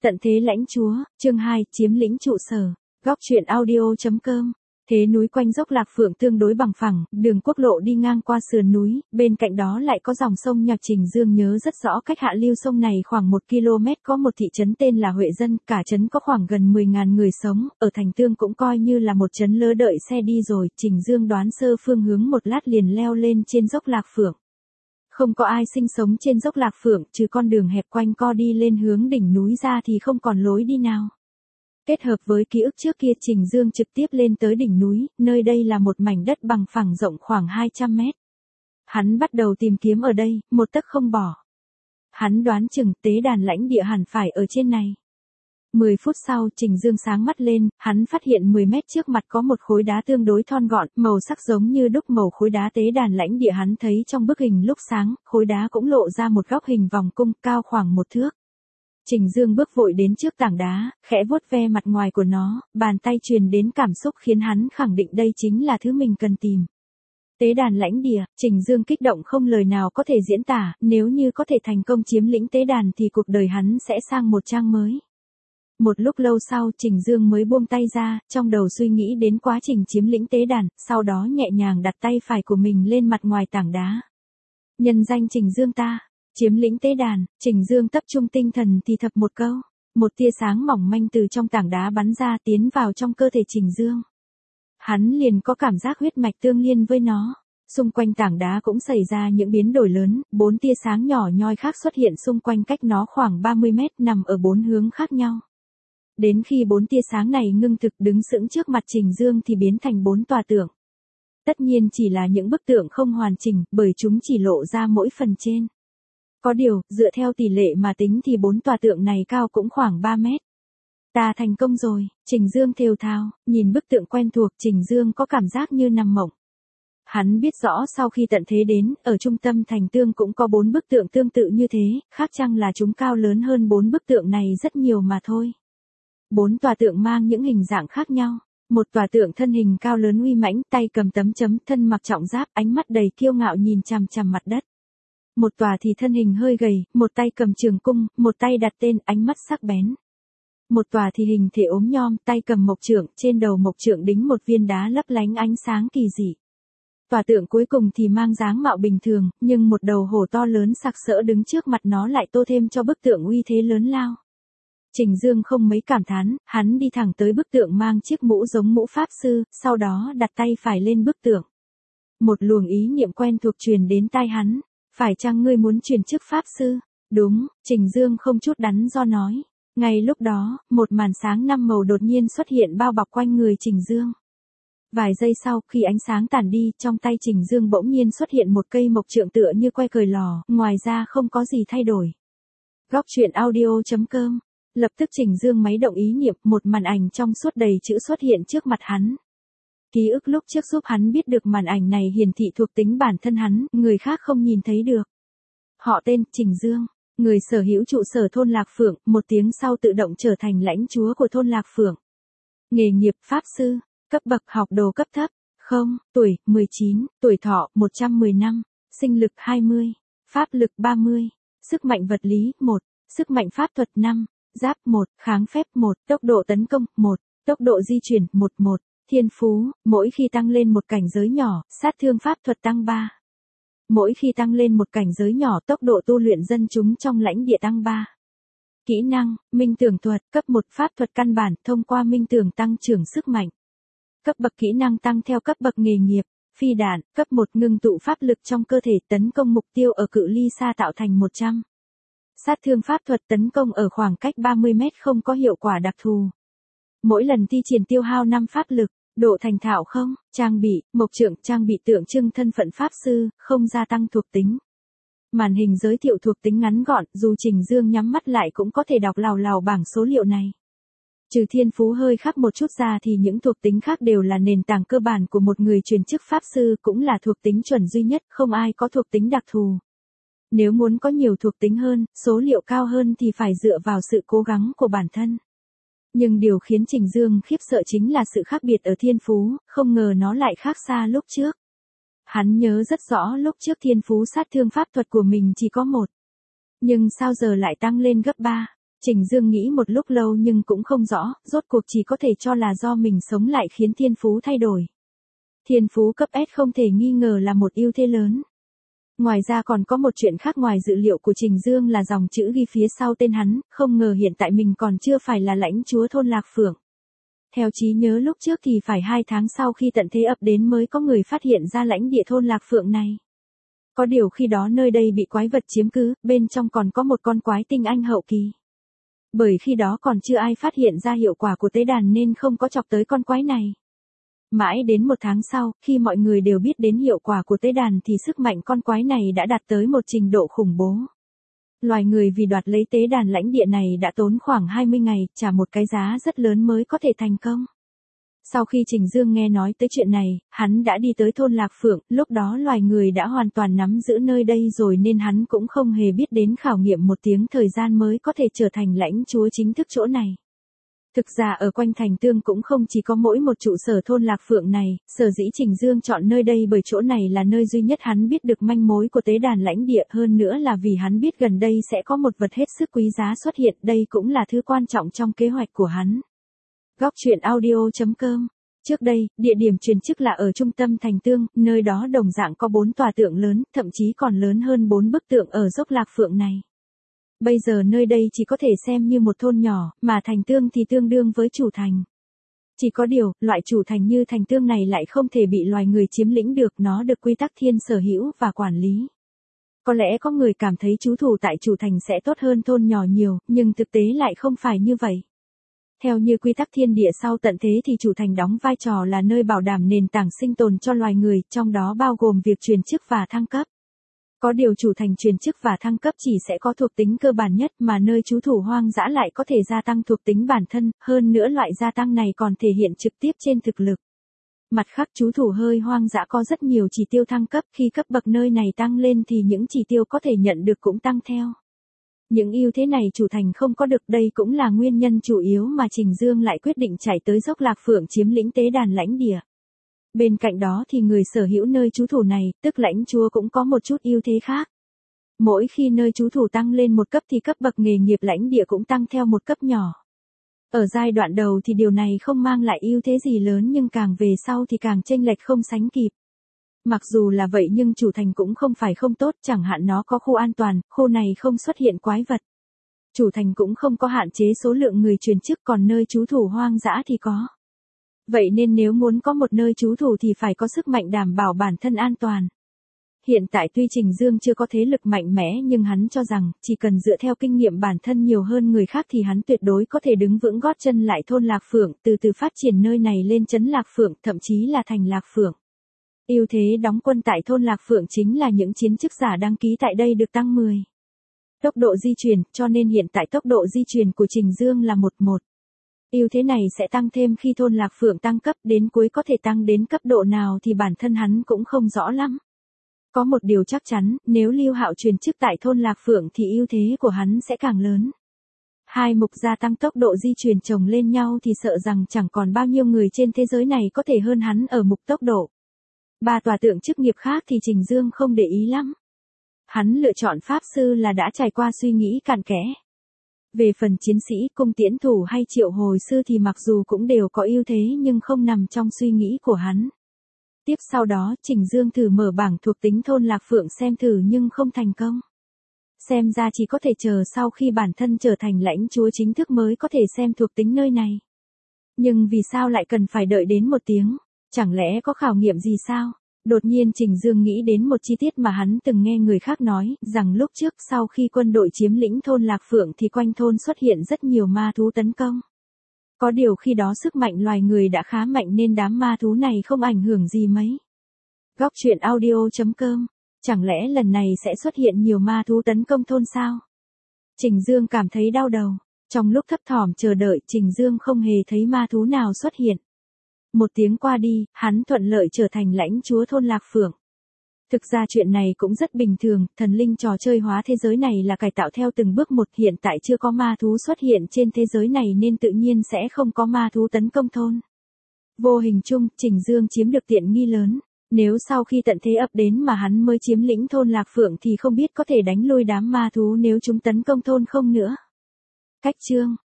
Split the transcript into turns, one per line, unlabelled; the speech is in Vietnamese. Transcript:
Tận thế lãnh chúa, chương 2, chiếm lĩnh trụ sở. Góc truyện audio.com. Thế núi quanh dốc Lạc Phượng tương đối bằng phẳng, đường quốc lộ đi ngang qua sườn núi, bên cạnh đó lại có dòng sông nhỏ. Trình Dương nhớ rất rõ cách hạ lưu sông này khoảng 1 km có một thị trấn tên là Huệ Dân, cả trấn có khoảng gần 10.000 người sống, ở thành Tương cũng coi như là một trấn lỡ đợi xe đi rồi. Trình Dương đoán sơ phương hướng một lát liền leo lên trên dốc Lạc Phượng. Không có ai sinh sống trên dốc Lạc Phượng, trừ con đường hẹp quanh co đi lên hướng đỉnh núi ra thì không còn lối đi nào. Kết hợp với ký ức trước kia, Trình Dương trực tiếp lên tới đỉnh núi, nơi đây là một mảnh đất bằng phẳng rộng khoảng 200 mét. Hắn bắt đầu tìm kiếm ở đây, một tấc không bỏ. Hắn đoán chừng tế đàn lãnh địa hẳn phải ở trên này. 10 phút sau, Trình Dương sáng mắt lên, hắn phát hiện 10 mét trước mặt có một khối đá tương đối thon gọn, màu sắc giống như đúc màu khối đá tế đàn lãnh địa hắn thấy trong bức hình lúc sáng, khối đá cũng lộ ra một góc hình vòng cung cao khoảng 1 thước. Trình Dương bước vội đến trước tảng đá, khẽ vuốt ve mặt ngoài của nó, bàn tay truyền đến cảm xúc khiến hắn khẳng định đây chính là thứ mình cần tìm. Tế đàn lãnh địa, Trình Dương kích động không lời nào có thể diễn tả, nếu như có thể thành công chiếm lĩnh tế đàn thì cuộc đời hắn sẽ sang một trang mới. Một lúc lâu sau, Trình Dương mới buông tay ra, trong đầu suy nghĩ đến quá trình chiếm lĩnh tế đàn, sau đó nhẹ nhàng đặt tay phải của mình lên mặt ngoài tảng đá. Nhân danh Trình Dương ta, chiếm lĩnh tế đàn. Trình Dương tập trung tinh thần thì thầm một câu. Một tia sáng mỏng manh từ trong tảng đá bắn ra tiến vào trong cơ thể Trình Dương. Hắn liền có cảm giác huyết mạch tương liên với nó. Xung quanh tảng đá cũng xảy ra những biến đổi lớn, 4 tia sáng nhỏ nhoi khác xuất hiện xung quanh cách nó khoảng 30 mét nằm ở 4 hướng khác nhau. Đến khi 4 tia sáng này ngưng thực đứng sững trước mặt Trình Dương thì biến thành 4 tòa tượng. Tất nhiên chỉ là những bức tượng không hoàn chỉnh, bởi chúng chỉ lộ ra mỗi phần trên. Có điều, dựa theo tỷ lệ mà tính thì 4 tòa tượng này cao cũng khoảng 3 mét. Ta thành công rồi, Trình Dương thều thào, nhìn bức tượng quen thuộc, Trình Dương có cảm giác như nằm mộng. Hắn biết rõ sau khi tận thế đến, ở trung tâm thành Tương cũng có 4 bức tượng tương tự như thế, khác chăng là chúng cao lớn hơn 4 bức tượng này rất nhiều mà thôi. 4 tòa tượng mang những hình dạng khác nhau. Một tòa tượng thân hình cao lớn uy mãnh, tay cầm tấm chấm, thân mặc trọng giáp, ánh mắt đầy kiêu ngạo nhìn chằm chằm mặt đất. Một tòa thì thân hình hơi gầy, một tay cầm trường cung, một tay đặt tên, ánh mắt sắc bén. Một tòa thì hình thể ốm nhom, tay cầm mộc trượng, trên đầu mộc trượng đính một viên đá lấp lánh ánh sáng kỳ dị. Tòa tượng cuối cùng thì mang dáng mạo bình thường, nhưng một đầu hổ to lớn sặc sỡ đứng trước mặt nó lại tô thêm cho bức tượng uy thế lớn lao. Trình Dương không mấy cảm thán, hắn đi thẳng tới bức tượng mang chiếc mũ giống mũ pháp sư, sau đó đặt tay phải lên bức tượng. Một luồng ý niệm quen thuộc truyền đến tai hắn, phải chăng ngươi muốn truyền chức pháp sư? Đúng, Trình Dương không chút đắn do nói. Ngay lúc đó, một màn sáng 5 màu đột nhiên xuất hiện bao bọc quanh người Trình Dương. Vài giây sau, khi ánh sáng tàn đi, trong tay Trình Dương bỗng nhiên xuất hiện một cây mộc trượng tựa như que cời lò, ngoài ra không có gì thay đổi. Góc truyện audio.com. Lập tức Trình Dương máy động ý niệm, một màn ảnh trong suốt đầy chữ xuất hiện trước mặt hắn. Ký ức lúc trước giúp hắn biết được màn ảnh này hiển thị thuộc tính bản thân hắn, người khác không nhìn thấy được. Họ tên, Trình Dương, người sở hữu trụ sở thôn Lạc Phượng, một tiếng sau tự động trở thành lãnh chúa của thôn Lạc Phượng. Nghề nghiệp pháp sư, cấp bậc học đồ cấp thấp, không, tuổi, 19, tuổi thọ, 110 năm, sinh lực 20, pháp lực 30, sức mạnh vật lý, 1, sức mạnh pháp thuật 5, giáp 1, kháng phép 1, tốc độ tấn công 1, tốc độ di chuyển 11, thiên phú, mỗi khi tăng lên một cảnh giới nhỏ, sát thương pháp thuật tăng 3. Mỗi khi tăng lên một cảnh giới nhỏ, tốc độ tu luyện dân chúng trong lãnh địa tăng 3. Kỹ năng, minh tưởng thuật, cấp 1 pháp thuật căn bản, thông qua minh tưởng tăng trưởng sức mạnh. Cấp bậc kỹ năng tăng theo cấp bậc nghề nghiệp, phi đạn, cấp 1 ngưng tụ pháp lực trong cơ thể, tấn công mục tiêu ở cự ly xa tạo thành 100. Sát thương pháp thuật tấn công ở khoảng cách 30 mét không có hiệu quả đặc thù. Mỗi lần thi triển tiêu hao 5 pháp lực, độ thành thạo không, trang bị, mộc trượng, trang bị tượng trưng thân phận pháp sư, không gia tăng thuộc tính. Màn hình giới thiệu thuộc tính ngắn gọn, dù Trình Dương nhắm mắt lại cũng có thể đọc lào lào bảng số liệu này. Trừ thiên phú hơi khác một chút ra thì những thuộc tính khác đều là nền tảng cơ bản của một người truyền chức pháp sư, cũng là thuộc tính chuẩn duy nhất, không ai có thuộc tính đặc thù. Nếu muốn có nhiều thuộc tính hơn, số liệu cao hơn thì phải dựa vào sự cố gắng của bản thân. Nhưng điều khiến Trình Dương khiếp sợ chính là sự khác biệt ở thiên phú, không ngờ nó lại khác xa lúc trước. Hắn nhớ rất rõ lúc trước thiên phú sát thương pháp thuật của mình chỉ có 1. Nhưng sao giờ lại tăng lên gấp 3? Trình Dương nghĩ một lúc lâu nhưng cũng không rõ, rốt cuộc chỉ có thể cho là do mình sống lại khiến thiên phú thay đổi. Thiên phú cấp S không thể nghi ngờ là một ưu thế lớn. Ngoài ra còn có một chuyện khác ngoài dự liệu của Trình Dương là dòng chữ ghi phía sau tên hắn, không ngờ hiện tại mình còn chưa phải là lãnh chúa thôn Lạc Phượng. Theo trí nhớ lúc trước thì phải 2 tháng sau khi tận thế ập đến mới có người phát hiện ra lãnh địa thôn Lạc Phượng này. Có điều khi đó nơi đây bị quái vật chiếm cứ, bên trong còn có một con quái tinh anh hậu kỳ. Bởi khi đó còn chưa ai phát hiện ra hiệu quả của tế đàn nên không có chọc tới con quái này. Mãi đến 1 tháng sau, khi mọi người đều biết đến hiệu quả của tế đàn thì sức mạnh con quái này đã đạt tới một trình độ khủng bố. Loài người vì đoạt lấy tế đàn lãnh địa này đã tốn khoảng 20 ngày, trả một cái giá rất lớn mới có thể thành công. Sau khi Trình Dương nghe nói tới chuyện này, hắn đã đi tới thôn Lạc Phượng, lúc đó loài người đã hoàn toàn nắm giữ nơi đây rồi nên hắn cũng không hề biết đến khảo nghiệm một tiếng thời gian mới có thể trở thành lãnh chúa chính thức chỗ này. Thực ra ở quanh thành Tương cũng không chỉ có mỗi một trụ sở thôn Lạc Phượng này, sở dĩ Trình Dương chọn nơi đây bởi chỗ này là nơi duy nhất hắn biết được manh mối của tế đàn lãnh địa, hơn nữa là vì hắn biết gần đây sẽ có một vật hết sức quý giá xuất hiện, đây cũng là thứ quan trọng trong kế hoạch của hắn. Góc truyện audio.com. Trước đây, địa điểm truyền chức là ở trung tâm thành Tương, nơi đó đồng dạng có 4 tòa tượng lớn, thậm chí còn lớn hơn 4 bức tượng ở dốc Lạc Phượng này. Bây giờ nơi đây chỉ có thể xem như một thôn nhỏ, mà thành Tương thì tương đương với chủ thành. Chỉ có điều, loại chủ thành như thành Tương này lại không thể bị loài người chiếm lĩnh được, nó được quy tắc thiên sở hữu và quản lý. Có lẽ có người cảm thấy trú thủ tại chủ thành sẽ tốt hơn thôn nhỏ nhiều, nhưng thực tế lại không phải như vậy. Theo như quy tắc thiên địa sau tận thế thì chủ thành đóng vai trò là nơi bảo đảm nền tảng sinh tồn cho loài người, trong đó bao gồm việc truyền chức và thăng cấp. Có điều chủ thành truyền chức và thăng cấp chỉ sẽ có thuộc tính cơ bản nhất mà nơi trú thủ hoang dã lại có thể gia tăng thuộc tính bản thân, hơn nữa loại gia tăng này còn thể hiện trực tiếp trên thực lực. Mặt khác trú thủ hơi hoang dã có rất nhiều chỉ tiêu thăng cấp, khi cấp bậc nơi này tăng lên thì những chỉ tiêu có thể nhận được cũng tăng theo. Những ưu thế này chủ thành không có được, đây cũng là nguyên nhân chủ yếu mà Trình Dương lại quyết định chạy tới dốc Lạc Phượng chiếm lĩnh tế đàn lãnh địa. Bên cạnh đó thì người sở hữu nơi trú thủ này, tức lãnh chúa cũng có một chút ưu thế khác. Mỗi khi nơi trú thủ tăng lên một cấp thì cấp bậc nghề nghiệp lãnh địa cũng tăng theo một cấp nhỏ. Ở giai đoạn đầu thì điều này không mang lại ưu thế gì lớn nhưng càng về sau thì càng chênh lệch không sánh kịp. Mặc dù là vậy nhưng chủ thành cũng không phải không tốt, chẳng hạn nó có khu an toàn, khu này không xuất hiện quái vật. Chủ thành cũng không có hạn chế số lượng người truyền chức, còn nơi trú thủ hoang dã thì có. Vậy nên nếu muốn có một nơi trú thủ thì phải có sức mạnh đảm bảo bản thân an toàn. Hiện tại tuy Trình Dương chưa có thế lực mạnh mẽ nhưng hắn cho rằng, chỉ cần dựa theo kinh nghiệm bản thân nhiều hơn người khác thì hắn tuyệt đối có thể đứng vững gót chân lại thôn Lạc Phượng, từ từ phát triển nơi này lên trấn Lạc Phượng, thậm chí là thành Lạc Phượng. Ưu thế đóng quân tại thôn Lạc Phượng chính là những chiến chức giả đăng ký tại đây được tăng 10. Tốc độ di chuyển, cho nên hiện tại tốc độ di chuyển của Trình Dương là 11. Ưu thế này sẽ tăng thêm khi thôn Lạc Phượng tăng cấp, đến cuối có thể tăng đến cấp độ nào thì bản thân hắn cũng không rõ lắm. Có một điều chắc chắn, nếu Lưu Hạo truyền chức tại thôn Lạc Phượng thì ưu thế của hắn sẽ càng lớn. Hai mục gia tăng tốc độ di chuyển chồng lên nhau thì sợ rằng chẳng còn bao nhiêu người trên thế giới này có thể hơn hắn ở mục tốc độ. 3 tòa tượng chức nghiệp khác thì Trình Dương không để ý lắm. Hắn lựa chọn pháp sư là đã trải qua suy nghĩ cặn kẽ. Về phần chiến sĩ, cung tiễn thủ hay triệu hồi sư thì mặc dù cũng đều có ưu thế nhưng không nằm trong suy nghĩ của hắn. Tiếp sau đó, Trình Dương thử mở bảng thuộc tính thôn Lạc Phượng xem thử nhưng không thành công. Xem ra chỉ có thể chờ sau khi bản thân trở thành lãnh chúa chính thức mới có thể xem thuộc tính nơi này. Nhưng vì sao lại cần phải đợi đến 1 tiếng? Chẳng lẽ có khảo nghiệm gì sao? Đột nhiên Trình Dương nghĩ đến một chi tiết mà hắn từng nghe người khác nói, rằng lúc trước sau khi quân đội chiếm lĩnh thôn Lạc Phượng thì quanh thôn xuất hiện rất nhiều ma thú tấn công. Có điều khi đó sức mạnh loài người đã khá mạnh nên đám ma thú này không ảnh hưởng gì mấy. Góc truyện audio.com. Chẳng lẽ lần này sẽ xuất hiện nhiều ma thú tấn công thôn sao? Trình Dương cảm thấy đau đầu. Trong lúc thấp thỏm chờ đợi, Trình Dương không hề thấy ma thú nào xuất hiện. 1 tiếng qua đi, hắn thuận lợi trở thành lãnh chúa thôn Lạc Phượng. Thực ra chuyện này cũng rất bình thường, thần linh trò chơi hóa thế giới này là cải tạo theo từng bước một, hiện tại chưa có ma thú xuất hiện trên thế giới này nên tự nhiên sẽ không có ma thú tấn công thôn. Vô hình chung, Trình Dương chiếm được tiện nghi lớn. Nếu sau khi tận thế ập đến mà hắn mới chiếm lĩnh thôn Lạc Phượng thì không biết có thể đánh lui đám ma thú nếu chúng tấn công thôn không nữa. Cách chương